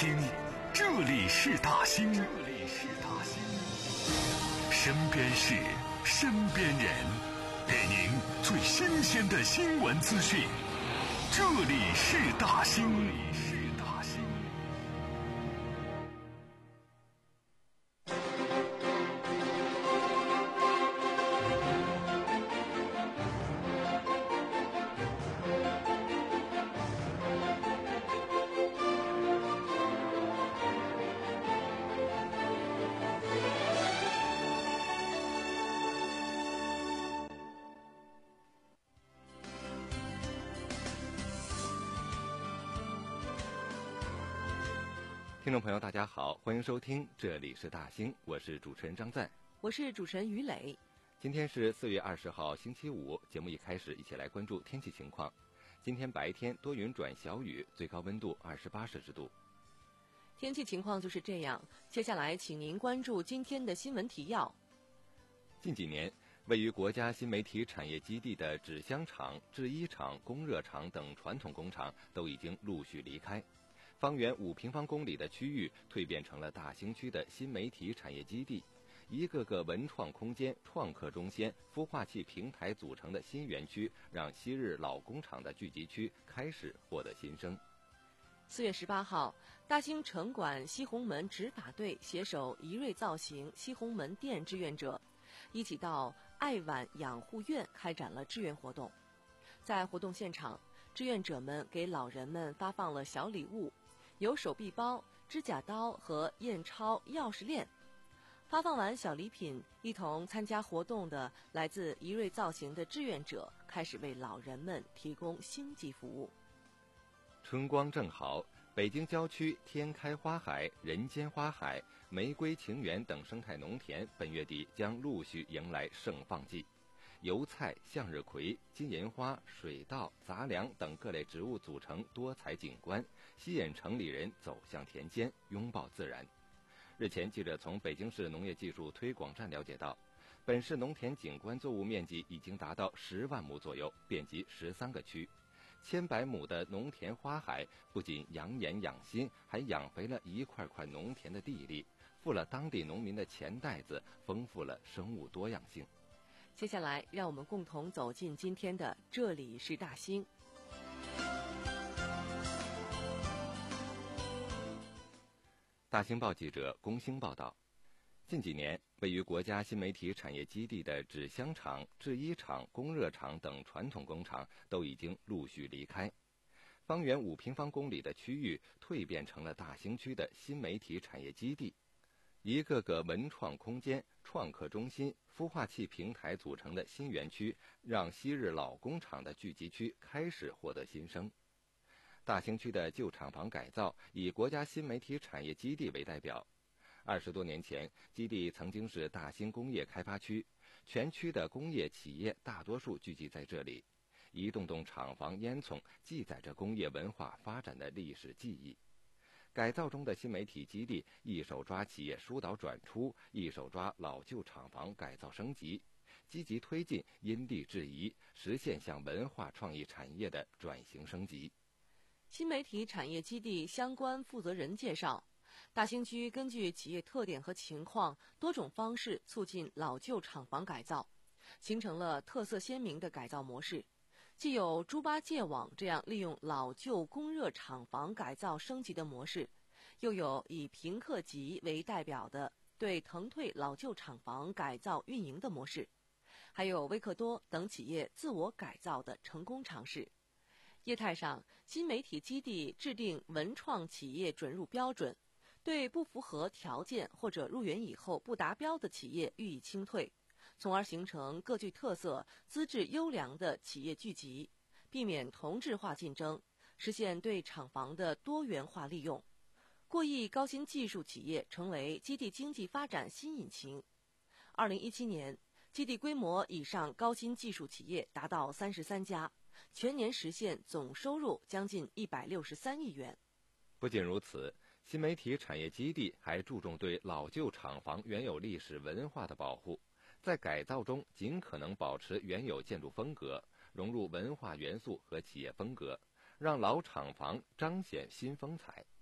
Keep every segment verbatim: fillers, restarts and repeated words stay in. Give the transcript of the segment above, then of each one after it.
兴，这里是大兴，这里是大兴。身边事，身边人，给您最新鲜的新闻资讯。这里是大兴。 听众朋友大家好，欢迎收听这里是大兴，我是主持人张赞， 我是主持人于磊。 今天是四月二十号星期五，节目一开始一起来关注天气情况。今天白天多云转小雨，最高温度二十八摄氏度。 天气情况就是这样，接下来请您关注今天的新闻提要。 近几年位于国家新媒体产业基地的纸箱厂、制衣厂、供热厂等传统工厂都已经陆续离开，方圆五平方公里的区域蜕变成了大兴区的新媒体产业基地，一个个文创空间、创客中心、孵化器平台组成的新园区，让昔日老工厂的聚集区开始获得新生。 四月十八号，大兴城管西红门执法队携手怡瑞造型西红门店志愿者，一起到爱晚养护院开展了志愿活动。在活动现场，志愿者们给老人们发放了小礼物，有手臂包、指甲刀和验钞钥匙链。发放完小礼品，一同参加活动的来自怡瑞造型的志愿者开始为老人们提供星级服务。 春光正好，北京郊区天开花海、人间花海、玫瑰情缘等生态农田本月底将陆续迎来盛放季。油菜、向日葵、金银花、水稻、杂粮等各类植物组成多彩景观，吸引城里人走向田间，拥抱自然。日前，记者从北京市农业技术推广站了解到，本市农田景观作物面积已经达到十万亩左右，遍及十三个区。千百亩的农田花海不仅养眼养心，还养肥了一块块农田的地力，富了当地农民的钱袋子，丰富了生物多样性。 接下来，让我们共同走进今天的这里是大兴。 大兴报记者龚兴报道，近几年位于国家新媒体产业基地的纸箱厂、制衣厂、供热厂等传统工厂都已经陆续离开，方圆五平方公里的区域蜕变成了大兴区的新媒体产业基地，一个个文创空间、创客中心、孵化器平台组成的新园区，让昔日老工厂的聚集区开始获得新生。大兴区的旧厂房改造以国家新媒体产业基地为代表。二十多年前，基地曾经是大兴工业开发区，全区的工业企业大多数聚集在这里，一栋栋厂房烟囱记载着工业文化发展的历史记忆。改造中的新媒体基地一手抓企业疏导转出，一手抓老旧厂房改造升级，积极推进因地制宜，实现向文化创意产业的转型升级。 新媒体产业基地相关负责人介绍，大兴区根据企业特点和情况，多种方式促进老旧厂房改造，形成了特色鲜明的改造模式。既有猪八戒网这样利用老旧供热厂房改造升级的模式，又有以平克吉为代表的对腾退老旧厂房改造运营的模式，还有微克多等企业自我改造的成功尝试。业态上，新媒体基地制定文创企业准入标准，对不符合条件或者入园以后不达标的企业予以清退，从而形成各具特色、资质优良的企业聚集，避免同质化竞争，实现对厂房的多元化利用。过亿高新技术企业成为基地经济发展新引擎。二零一七年，基地规模以上高新技术企业达到三十三家，全年实现总收入将近一百六十三亿元。 不仅如此，新媒体产业基地还注重对老旧厂房原有历史文化的保护，在改造中尽可能保持原有建筑风格，融入文化元素和企业风格，让老厂房彰显新风采。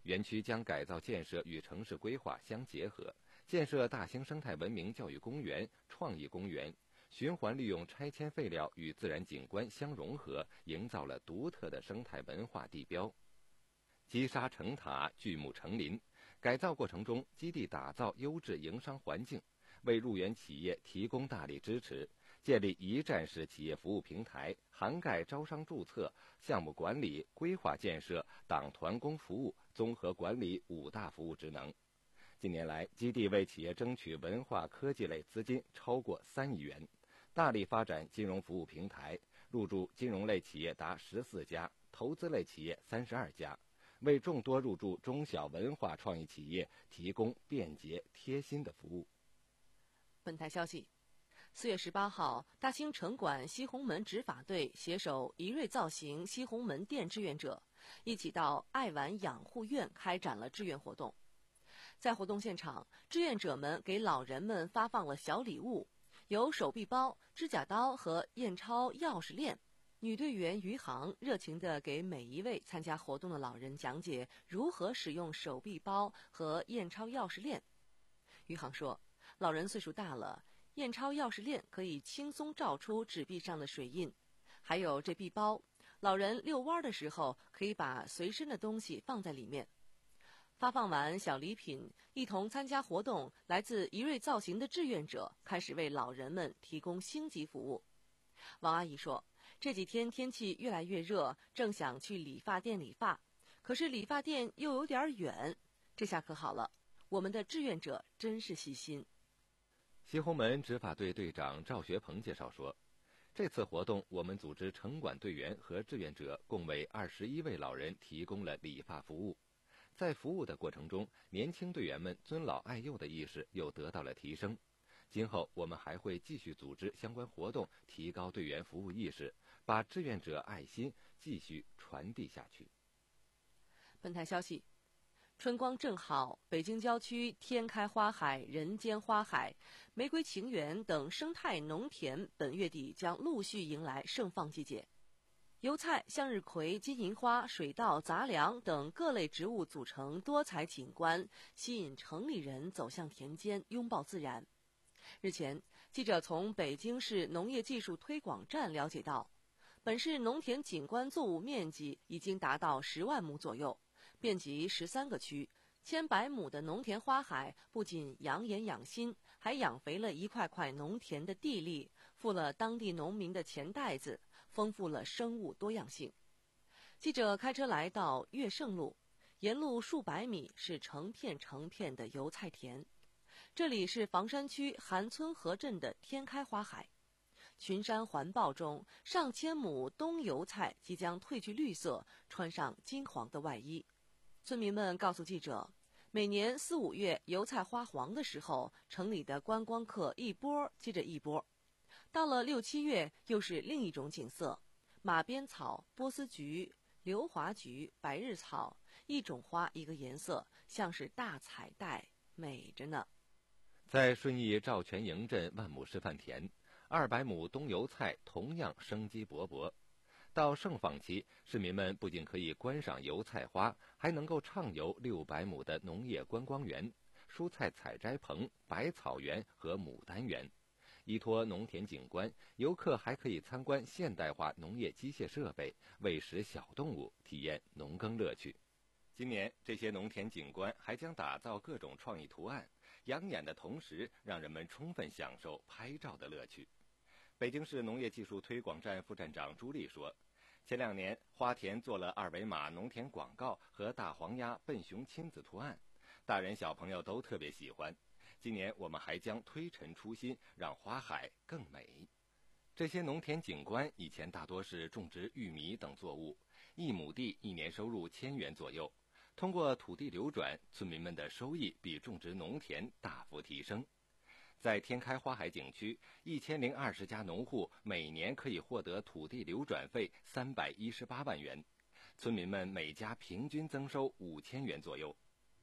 园区将改造建设与城市规划相结合，建设大兴生态文明教育公园、创意公园，循环利用拆迁废料与自然景观相融合，营造了独特的生态文化地标。积沙成塔，巨木成林。改造过程中，基地打造优质营商环境，为入园企业提供大力支持，建立一站式企业服务平台，涵盖招商注册、项目管理、规划建设、党团工服务、综合管理五大服务职能。近年来，基地为企业争取文化科技类资金超过三亿元，大力发展金融服务平台，入驻金融类企业达十四家，投资类企业三十二家，为众多入驻中小文化创意企业提供便捷贴心的服务。 本台消息，四月十八号，大兴城管西红门执法队携手怡瑞造型西红门店志愿者，一起到爱玩养护院开展了志愿活动。在活动现场，志愿者们给老人们发放了小礼物，有手臂包、指甲刀和验钞钥匙链。女队员于航热情地给每一位参加活动的老人讲解如何使用手臂包和验钞钥匙链。于航说，老人岁数大了，验钞钥匙链可以轻松照出纸币上的水印，还有这臂包，老人遛弯的时候可以把随身的东西放在里面。发放完小礼品，一同参加活动来自怡瑞造型的志愿者开始为老人们提供星级服务。王阿姨说，这几天天气越来越热，正想去理发店理发，可是理发店又有点远，这下可好了，我们的志愿者真是细心。 西红门执法队队长赵学鹏介绍说，这次活动我们组织城管队员和志愿者共为二十一位老人提供了理发服务。在服务的过程中，年轻队员们尊老爱幼的意识又得到了提升。今后我们还会继续组织相关活动，提高队员服务意识，把志愿者爱心继续传递下去。 本台消息，春光正好，北京郊区天开花海、人间花海、玫瑰情缘等生态农田本月底将陆续迎来盛放季节。油菜、向日葵、金银花、水稻、杂粮等各类植物组成多彩景观，吸引城里人走向田间，拥抱自然。日前，记者从北京市农业技术推广站了解到，本市农田景观作物面积已经达到十万亩左右，遍及十三个区。千百亩的农田花海不仅养眼养心，还养肥了一块块农田的地力，富了当地农民的钱袋子，丰富了生物多样性。记者开车来到乐盛路，沿路数百米是成片成片的油菜田。这里是房山区韩村河镇的天开花海，群山环抱中，上千亩冬油菜即将褪去绿色，穿上金黄的外衣。村民们告诉记者，每年四五月油菜花黄的时候，城里的观光客一波接着一波。到了六七月，又是另一种景色，马鞭草、波斯菊、硫磺菊、白日草，一种花一个颜色，像是大彩带，美着呢。 在顺义赵全营镇万亩示范田，二百亩冬油菜同样生机勃勃。到盛放期，市民们不仅可以观赏油菜花，还能够畅游六百亩的农业观光园、蔬菜采摘棚、百草园和牡丹园。依托农田景观，游客还可以参观现代化农业机械设备，喂食小动物，体验农耕乐趣。今年，这些农田景观还将打造各种创意图案，养眼的同时，让人们充分享受拍照的乐趣。北京市农业技术推广站副站长朱丽说，前两年花田做了二维码农田广告和大黄鸭、笨熊亲子图案，大人小朋友都特别喜欢。今年我们还将推陈出新，让花海更美。这些农田景观以前大多是种植玉米等作物，一亩地一年收入千元左右。通过土地流转，村民们的收益比种植农田大幅提升。在天开花海景区，一千零二十家农户每年可以获得土地流转费三百一十八万元，村民们每家平均增收五千元左右。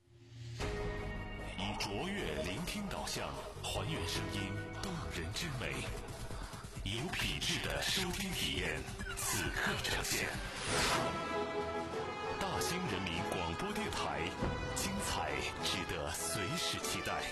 以卓越聆听导向，还原声音动人之美，有品质的收听体验。 此刻呈现。大兴人民广播电台，精彩值得随时期待。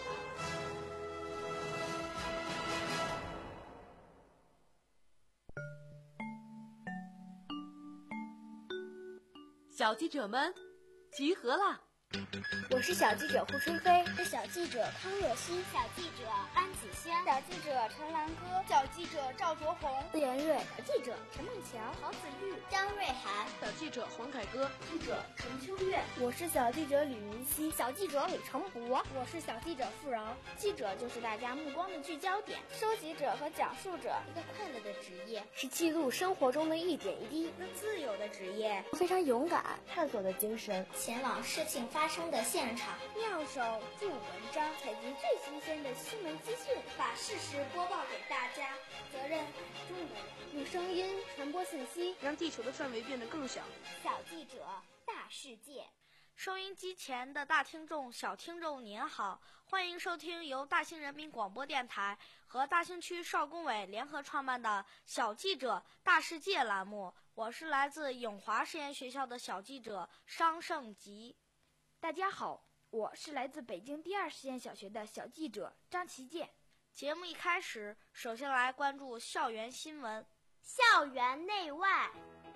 小记者们，集合啦！ 我是小记者胡春飞， 是小记者康若曦， 小记者安子香， 小记者陈兰歌， 小记者赵卓红， 顾连瑞， 小记者陈梦桥， 郝子玉， 张瑞涵， 小记者黄凯歌， 记者陈秋月， 我是小记者吕云熙， 小记者李成博， 我是小记者付饶。 记者就是大家目光的聚焦点，收集者和讲述者， 一个快乐的职业， 是记录生活中的一点一滴， 一个自由的职业， 非常勇敢，探索的精神， 前往事情发生的现场， 妙手著文章，采集最新鲜的新闻资讯， 把事实播报给大家。责任重的人，用声音传播信息， 让地球的范围变得更小。 小记者，大世界。 收音机前的大听众、小听众您好，欢迎收听由大兴人民广播电台和大兴区少工委联合创办的小记者大世界栏目。我是来自永华实验学校的小记者商胜吉。 大家好，我是来自北京第二实验小学的小记者张其健。 节目一开始，首先来关注校园新闻。 校园内外。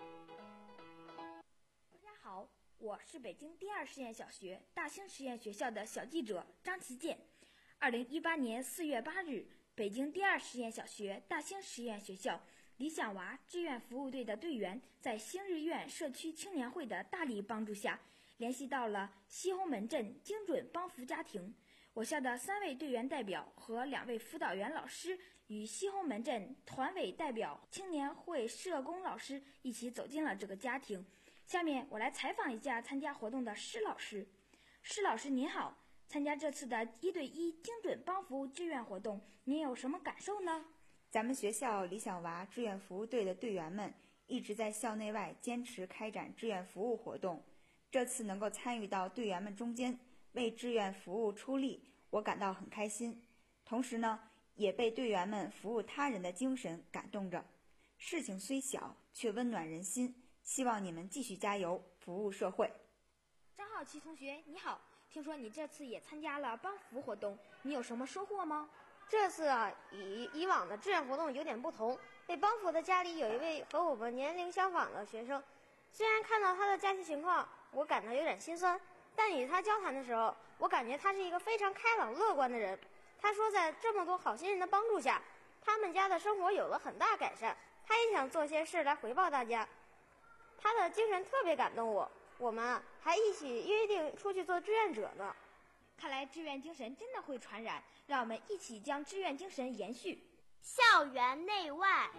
大家好，我是北京第二实验小学大兴实验学校的小记者张其健。二零一八年四月八日，北京第二实验小学大兴实验学校理想娃志愿服务队的队员在兴日苑社区青年会的大力帮助下，联系到了西红门镇精准帮扶家庭。我校的三位队员代表和两位辅导员老师与西红门镇团委代表、青年会社工老师一起走进了这个家庭。下面我来采访一下参加活动的施老师。施老师您好，参加这次的一对一精准帮扶志愿活动，您有什么感受呢？ 咱们学校理想娃志愿服务队的队员们一直在校内外坚持开展志愿服务活动，这次能够参与到队员们中间，为志愿服务出力，我感到很开心。同时呢，也被队员们服务他人的精神感动着。事情虽小，却温暖人心，希望你们继续加油，服务社会。 张浩奇同学你好，听说你这次也参加了帮扶活动，你有什么收获吗？ 这次啊，与以往的志愿活动有点不同。被帮扶的家里有一位和我们年龄相仿的学生，虽然看到他的家庭情况，我感到有点心酸，但与他交谈的时候，我感觉他是一个非常开朗乐观的人。他说在这么多好心人的帮助下，他们家的生活有了很大改善，他也想做些事来回报大家。他的精神特别感动我，我们啊还一起约定出去做志愿者呢。 看来志愿精神真的会传染，让我们一起将志愿精神延续。 校园内外。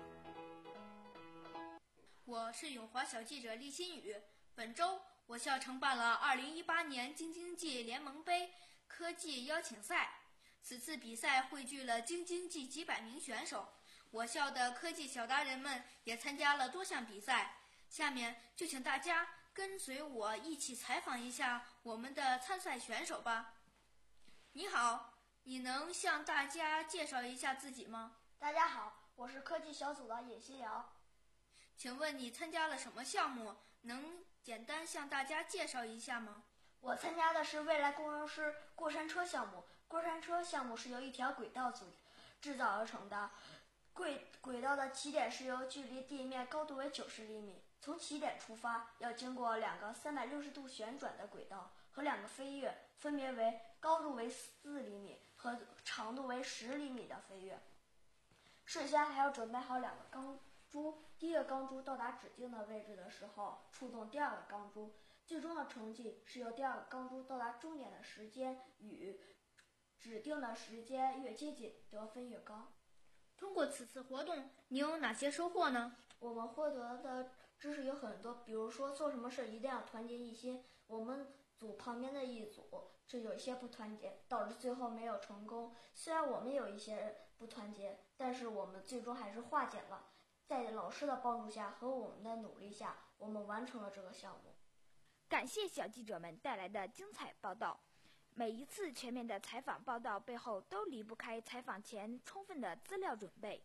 我是永华小记者厉新宇。本周我校承办了二零一八年京津冀联盟杯科技邀请赛，此次比赛汇聚了京津冀几百名选手，我校的科技小达人们也参加了多项比赛。下面就请大家跟随我一起采访一下我们的参赛选手吧。你好，你能向大家介绍一下自己吗？ 大家好，我是科技小组的尹新瑶。 请问你参加了什么项目？能简单向大家介绍一下吗？ 我参加的是未来工程师过山车项目。过山车项目是由一条轨道组制造而成的，轨轨道的起点是由距离地面高度为九十厘米，从起点出发要经过两个三百六十度旋转的轨道和两个飞跃，分别为高度为四厘米和长度为十厘米的飞跃。事先还要准备好两个钢珠，第一个钢珠到达指定的位置的时候触动第二个钢珠，最终的成绩是由第二个钢珠到达终点的时间与指定的时间越接近，得分越高。 通过此次活动，你有哪些收获呢？ 我们获得的知识有很多，比如说做什么事一定要团结一心。我们组旁边的一组这有一些不团结，导致最后没有成功。虽然我们有一些不团结，但是我们最终还是化解了。在老师的帮助下和我们的努力下，我们完成了这个项目。 感谢小记者们带来的精彩报道。每一次全面的采访报道背后都离不开采访前充分的资料准备。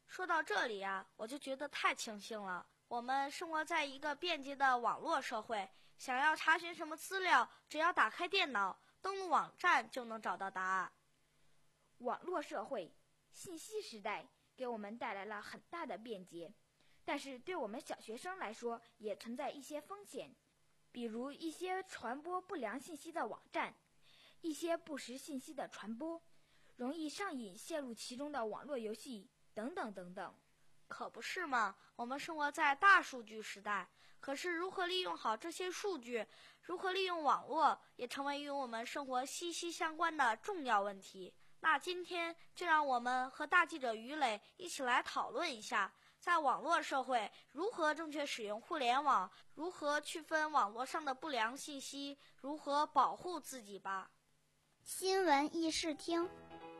说到这里啊，我就觉得太庆幸了。我们生活在一个便捷的网络社会，想要查询什么资料，只要打开电脑，登录网站就能找到答案。 网络社会、信息时代给我们带来了很大的便捷，但是对我们小学生来说，也存在一些风险，比如一些传播不良信息的网站，一些不实信息的传播，容易上瘾陷入其中的网络游戏等等等等。 可不是嘛，我们生活在大数据时代，可是如何利用好这些数据，如何利用网络，也成为与我们生活息息相关的重要问题。那今天就让我们和大记者于磊一起来讨论一下，在网络社会如何正确使用互联网，如何区分网络上的不良信息，如何保护自己吧。 新闻议事厅，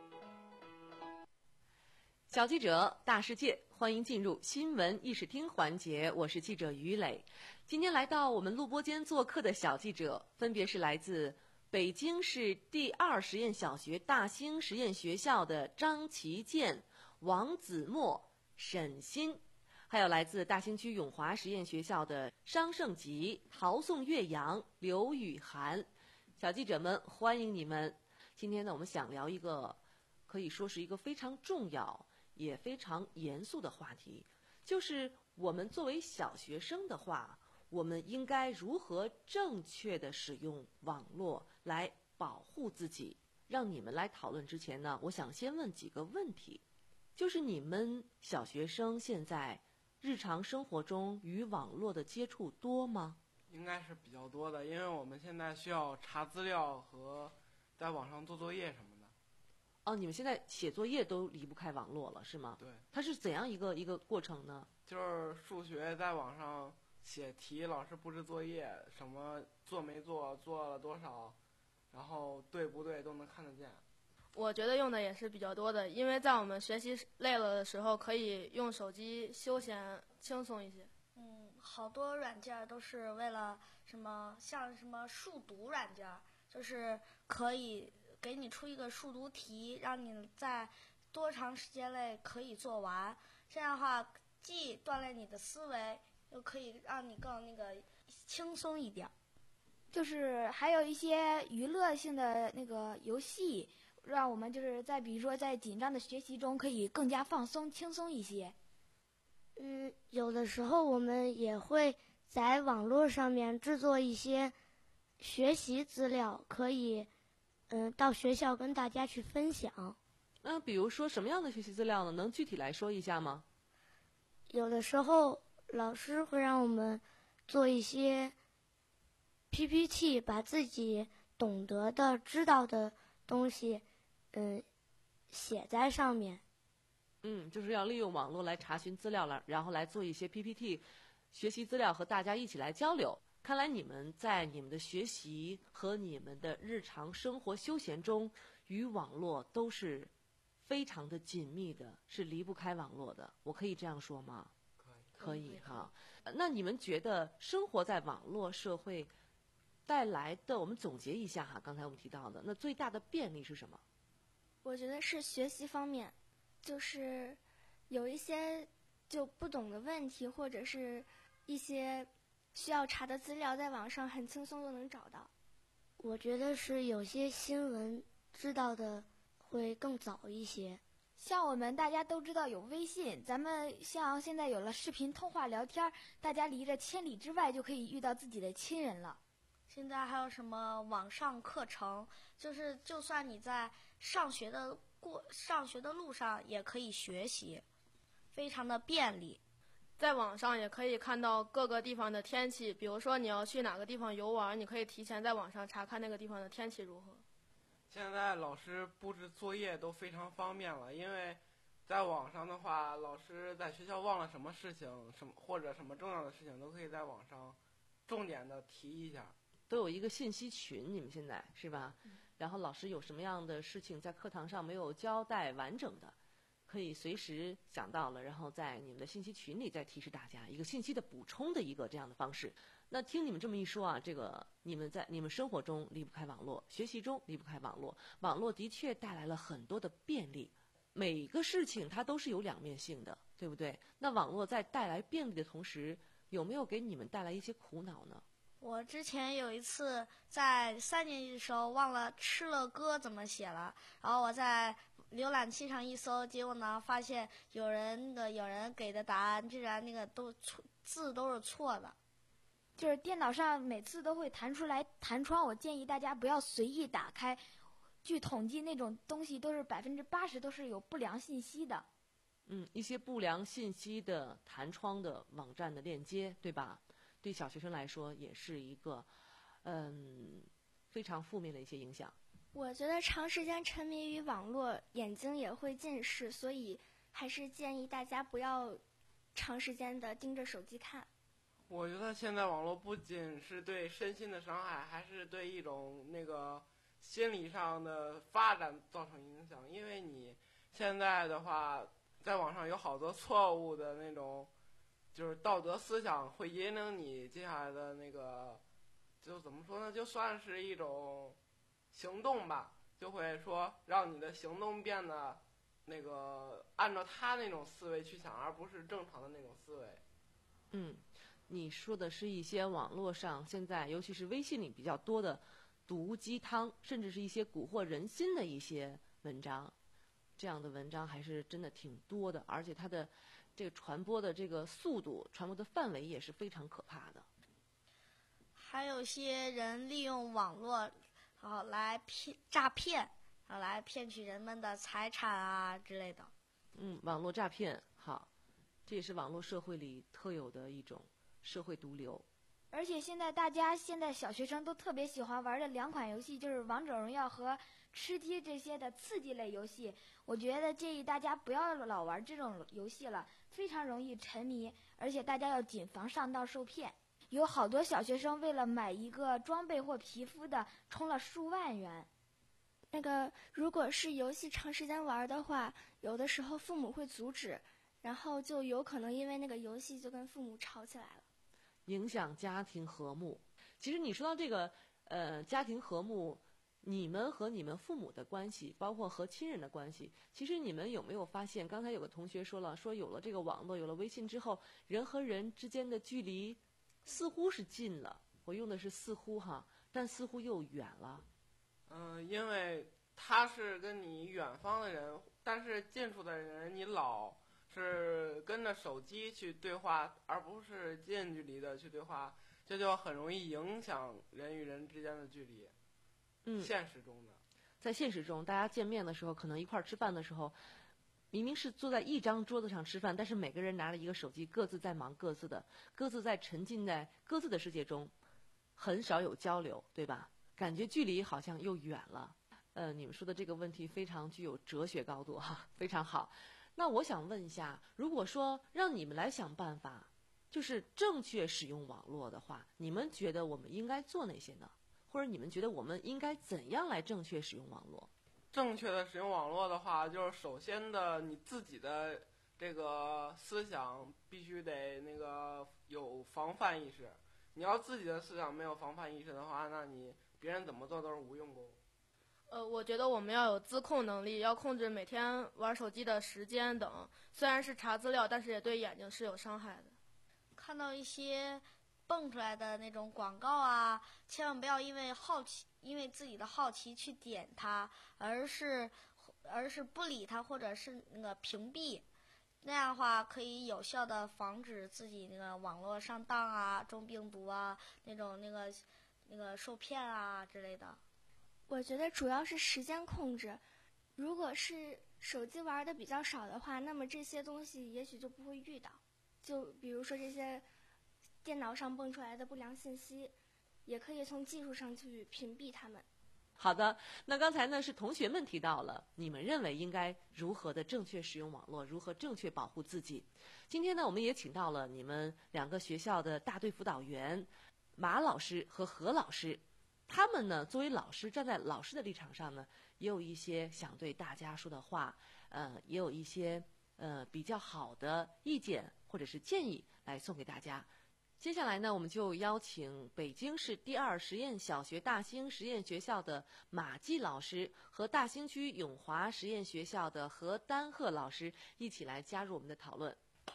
小记者大世界，欢迎进入新闻议事厅环节，我是记者于磊。今天来到我们录播间做客的小记者，分别是来自北京市第二实验小学大兴实验学校的张其健、王子墨、沈鑫，还有来自大兴区永华实验学校的商胜吉、陶宋岳阳、刘雨涵。小记者们，欢迎你们！今天呢，我们想聊一个可以说是一个非常重要也非常严肃的话题，就是我们作为小学生的话，我们应该如何正确的使用网络来保护自己。让你们来讨论之前呢，我想先问几个问题，就是你们小学生现在日常生活中与网络的接触多吗？ 应该是比较多的，因为我们现在需要查资料和在网上做作业什么的。 哦，你们现在写作业都离不开网络了，是吗？ 对。 它是怎样一个一个过程呢？ 就是数学在网上写题，老师布置作业，什么做没做，做了多少，然后对不对都能看得见。 我觉得用的也是比较多的，因为在我们学习累了的时候，可以用手机休闲轻松一些。 嗯，好多软件都是为了什么，像什么数独软件，就是可以给你出一个数独题，让你在多长时间内可以做完。这样的话，既锻炼你的思维，又可以让你更那个轻松一点。 就是还有一些娱乐性的那个游戏，让我们就是在比如说在紧张的学习中可以更加放松轻松一些。 嗯，有的时候我们也会在网络上面制作一些学习资料，可以嗯到学校跟大家去分享。 那比如说什么样的学习资料呢？能具体来说一下吗？ 有的时候老师会让我们做一些 P P T， 把自己懂得的、知道的东西嗯写在上面。 嗯，就是要利用网络来查询资料了，然后来做一些 P P T 学习资料，和大家一起来交流。看来你们在你们的学习和你们的日常生活休闲中，与网络都是非常的紧密的，是离不开网络的。我可以这样说吗？ 可以， 可以哈。那你们觉得生活在网络社会带来的，我们总结一下哈，刚才我们提到的，那最大的便利是什么？ 我觉得是学习方面。就是有一些就不懂的问题，或者是一些需要查的资料，在网上很轻松就能找到。 我觉得是有些新闻知道的会更早一些。 像我们大家都知道有微信，咱们像现在有了视频通话聊天，大家离着千里之外就可以遇到自己的亲人了。 现在还有什么网上课程，就是就算你在上学的过上学的路上也可以学习，非常的便利。 在网上也可以看到各个地方的天气，比如说你要去哪个地方游玩，你可以提前在网上查看那个地方的天气如何。 现在老师布置作业都非常方便了，因为在网上的话，老师在学校忘了什么事情，什么或者什么重要的事情，都可以在网上重点的提一下。 都有一个信息群，你们现在是吧？嗯、然后老师有什么样的事情在课堂上没有交代完整的，可以随时想到了，然后在你们的信息群里再提示大家一个信息的补充的一个这样的方式。那听你们这么一说啊，这个你们在你们生活中离不开网络，学习中离不开网络，网络的确带来了很多的便利。 每个事情它都是有两面性的，对不对？那网络在带来便利的同时，有没有给你们带来一些苦恼呢？ 我之前有一次在三年级的时候忘了吃了歌怎么写了，然后我在浏览器上一搜，结果呢发现有人的有人给的答案居然那个都错字都是错的。 就是电脑上每次都会弹出来弹窗，我建议大家不要随意打开。据统计，那种东西都是百分之八十都是有不良信息的。 嗯，一些不良信息的弹窗的网站的链接，对吧？对小学生来说也是一个，嗯，非常负面的一些影响。 我觉得长时间沉迷于网络，眼睛也会近视，所以还是建议大家不要长时间的盯着手机看。 我觉得现在网络不仅是对身心的伤害，还是对一种那个心理上的发展造成影响。因为你现在的话，在网上有好多错误的那种，就是道德思想，会引领你接下来的那个，就怎么说呢？就算是一种行动吧，就会说让你的行动变得那个按照他那种思维去想，而不是正常的那种思维。 嗯，你说的是一些网络上现在，尤其是微信里比较多的毒鸡汤，甚至是一些蛊惑人心的一些文章。这样的文章还是真的挺多的，而且它的这个传播的这个速度、传播的范围也是非常可怕的。 还有些人利用网络，然后来骗诈骗，然后来骗取人们的财产啊之类的。 嗯，网络诈骗，好，这也是网络社会里特有的一种社会毒瘤。 而且现在大家现在小学生都特别喜欢玩的两款游戏，就是王者荣耀和吃鸡这些的刺激类游戏。我觉得建议大家不要老玩这种游戏了，非常容易沉迷，而且大家要谨防上当受骗。有好多小学生为了买一个装备或皮肤的，充了数万元。 那个如果是游戏长时间玩的话，有的时候父母会阻止，然后就有可能因为那个游戏就跟父母吵起来了， 影响家庭和睦。其实你说到这个呃家庭和睦，你们和你们父母的关系，包括和亲人的关系，其实你们有没有发现，刚才有个同学说了，说有了这个网络，有了微信之后，人和人之间的距离似乎是近了，我用的是似乎哈，但似乎又远了。 嗯、呃，因为他是跟你远方的人，但是近处的人你老是跟着手机去对话，而不是近距离的去对话，这就很容易影响人与人之间的距离。 嗯， 现实中的， 在现实中，大家见面的时候，可能一块儿吃饭的时候，明明是坐在一张桌子上吃饭，但是每个人拿了一个手机，各自在忙各自的，各自在沉浸在各自的世界中，很少有交流，对吧？感觉距离好像又远了。呃，你们说的这个问题非常具有哲学高度哈，非常好。那我想问一下，如果说让你们来想办法，就是正确使用网络的话，你们觉得我们应该做哪些呢？或者你们觉得我们应该怎样来正确使用网络？ 正确的使用网络的话，就是首先的你自己的这个思想必须得那个有防范意识。你要自己的思想没有防范意识的话，那你别人怎么做都是无用功。 呃，我觉得我们要有自控能力，要控制每天玩手机的时间等。虽然是查资料，但是也对眼睛是有伤害的。 看到一些蹦出来的那种广告啊，千万不要因为好奇，因为自己的好奇去点它，而是而是不理它，或者是那个屏蔽。那样的话可以有效的防止自己那个网络上当啊、中病毒啊、那种那个那个受骗啊之类的。 我觉得主要是时间控制。如果是手机玩的比较少的话，那么这些东西也许就不会遇到。就比如说这些电脑上蹦出来的不良信息，也可以从技术上去屏蔽它们。 好的，那刚才呢是同学们提到了你们认为应该如何的正确使用网络，如何正确保护自己。今天呢我们也请到了你们两个学校的大队辅导员马老师和何老师，他们呢作为老师，站在老师的立场上呢，也有一些想对大家说的话，呃，也有一些呃比较好的意见或者是建议来送给大家。 接下来呢，我们就邀请北京市第二实验小学大兴实验学校的马季老师和大兴区永华实验学校的何丹鹤老师一起来加入我们的讨论。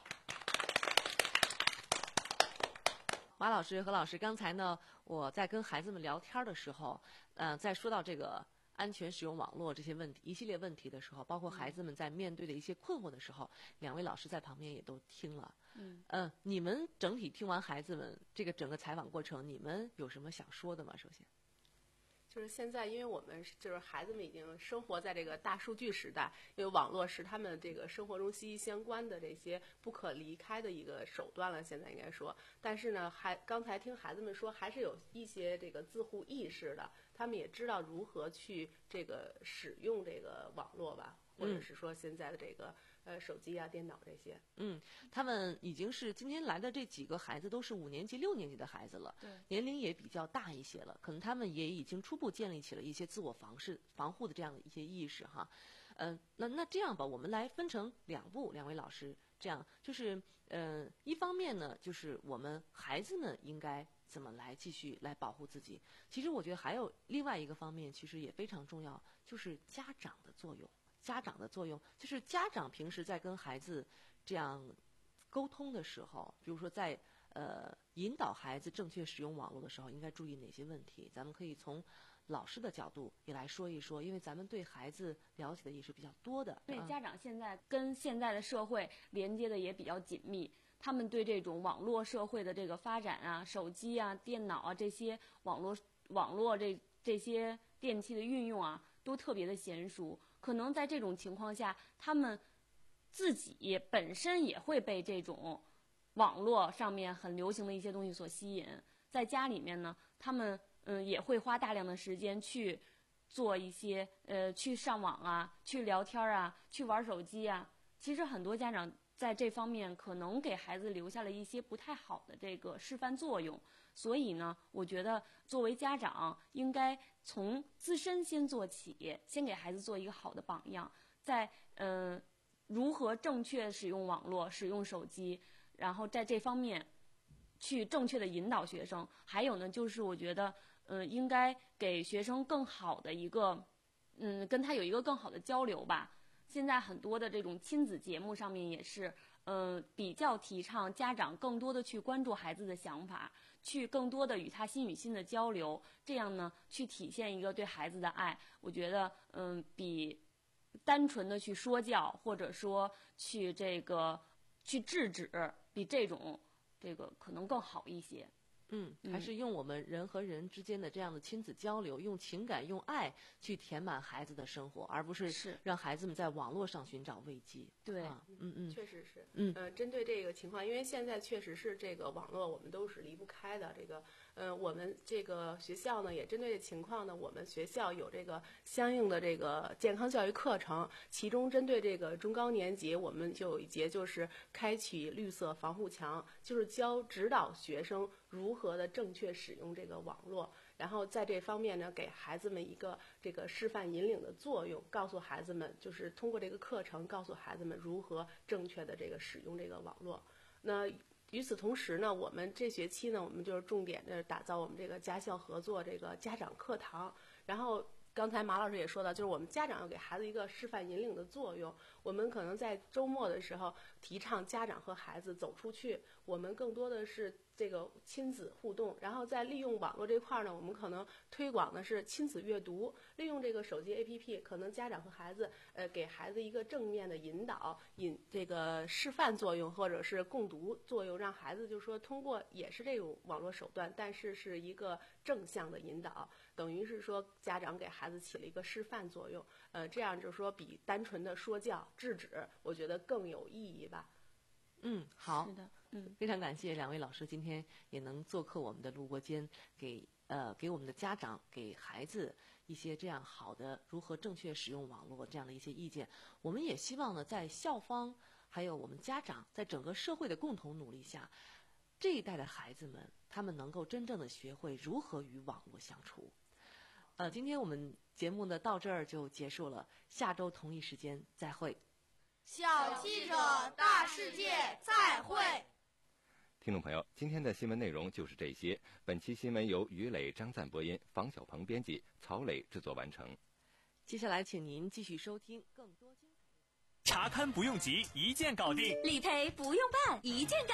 马老师、何老师，刚才呢，我在跟孩子们聊天的时候，呃，在说到这个安全使用网络这些问题、一系列问题的时候，包括孩子们在面对的一些困惑的时候，两位老师在旁边也都听了。嗯，呃，你们整体听完孩子们这个整个采访过程，你们有什么想说的吗？首先， 就是现在，因为我们就是孩子们已经生活在这个大数据时代，因为网络是他们这个生活中息息相关的这些不可离开的一个手段了。现在应该说，但是呢，还刚才听孩子们说，还是有一些这个自护意识的，他们也知道如何去这个使用这个网络吧，或者是说现在的这个。呃，手机啊、电脑这些， 嗯，他们已经是今天来的这几个孩子都是五年级、六年级的孩子了， 对， 年龄也比较大一些了，可能他们也已经初步建立起了一些自我防事、防护的这样的一些意识哈。嗯、呃，那那这样吧，我们来分成两步，两位老师，这样就是呃，一方面呢，就是我们孩子们应该怎么来继续来保护自己。其实我觉得还有另外一个方面，其实也非常重要，就是家长的作用。家长的作用就是家长平时在跟孩子这样沟通的时候，比如说在呃引导孩子正确使用网络的时候，应该注意哪些问题？咱们可以从老师的角度也来说一说，因为咱们对孩子了解的也是比较多的。 对，家长现在跟现在的社会连接的也比较紧密，他们对这种网络社会的这个发展啊、手机啊、电脑啊这些网络网络这这些电器的运用啊，都特别的娴熟。可能在这种情况下，他们自己本身也会被这种网络上面很流行的一些东西所吸引。在家里面呢，他们嗯也会花大量的时间去做一些呃去上网啊、去聊天啊、去玩手机啊。其实很多家长在这方面可能给孩子留下了一些不太好的这个示范作用。所以呢，我觉得作为家长应该从自身先做起，先给孩子做一个好的榜样，在呃如何正确使用网络、使用手机，然后在这方面去正确的引导学生。还有呢，就是我觉得呃应该给学生更好的一个嗯跟他有一个更好的交流吧。现在很多的这种亲子节目上面也是呃比较提倡家长更多的去关注孩子的想法，去更多的与他心与心的交流，这样呢去体现一个对孩子的爱。我觉得嗯、呃、比单纯的去说教或者说去这个去制止，比这种这个可能更好一些。 嗯，还是用我们人和人之间的这样的亲子交流，用情感、用爱去填满孩子的生活，而不是让孩子们在网络上寻找慰藉。 对， 啊、嗯嗯， 确实是。 嗯， 呃，针对这个情况，因为现在确实是这个网络，我们都是离不开的。这个，呃，我们这个学校呢，也针对这情况呢，我们学校有这个相应的这个健康教育课程，其中针对这个中高年级，我们就有一节就是开启绿色防护墙，就是教指导学生如何的正确使用这个网络，然后在这方面呢，给孩子们一个这个示范引领的作用，告诉孩子们，就是通过这个课程，告诉孩子们如何正确的这个使用这个网络。那与此同时呢，我们这学期呢，我们就是重点的打造我们这个家校合作这个家长课堂，然后。刚才马老师也说到，就是我们家长要给孩子一个示范引领的作用。我们可能在周末的时候提倡家长和孩子走出去，我们更多的是这个亲子互动。然后在利用网络这块呢，我们可能推广的是亲子阅读，利用这个手机 A P P， 可能家长和孩子呃给孩子一个正面的引导，引这个示范作用或者是共读作用，让孩子就是说通过也是这种网络手段，但是是一个正向的引导。等于是说家长给孩子起了一个示范作用，呃，这样就是说比单纯的说教制止，我觉得更有意义吧。 嗯，好， 是的，嗯， 非常感谢两位老师今天也能做客我们的录播间，给呃给我们的家长给孩子一些这样好的如何正确使用网络这样的一些意见。我们也希望呢，在校方还有我们家长在整个社会的共同努力下，这一代的孩子们他们能够真正的学会如何与网络相处。呃，今天我们节目呢到这儿就结束了，下周同一时间再会。 小记者大世界再会。 听众朋友，今天的新闻内容就是这些。本期新闻由于磊、张赞播音，房小鹏编辑，曹磊制作完成。 接下来，请您继续收听更多精彩。 查勘不用急，一键搞定； 理赔不用办，一键搞定。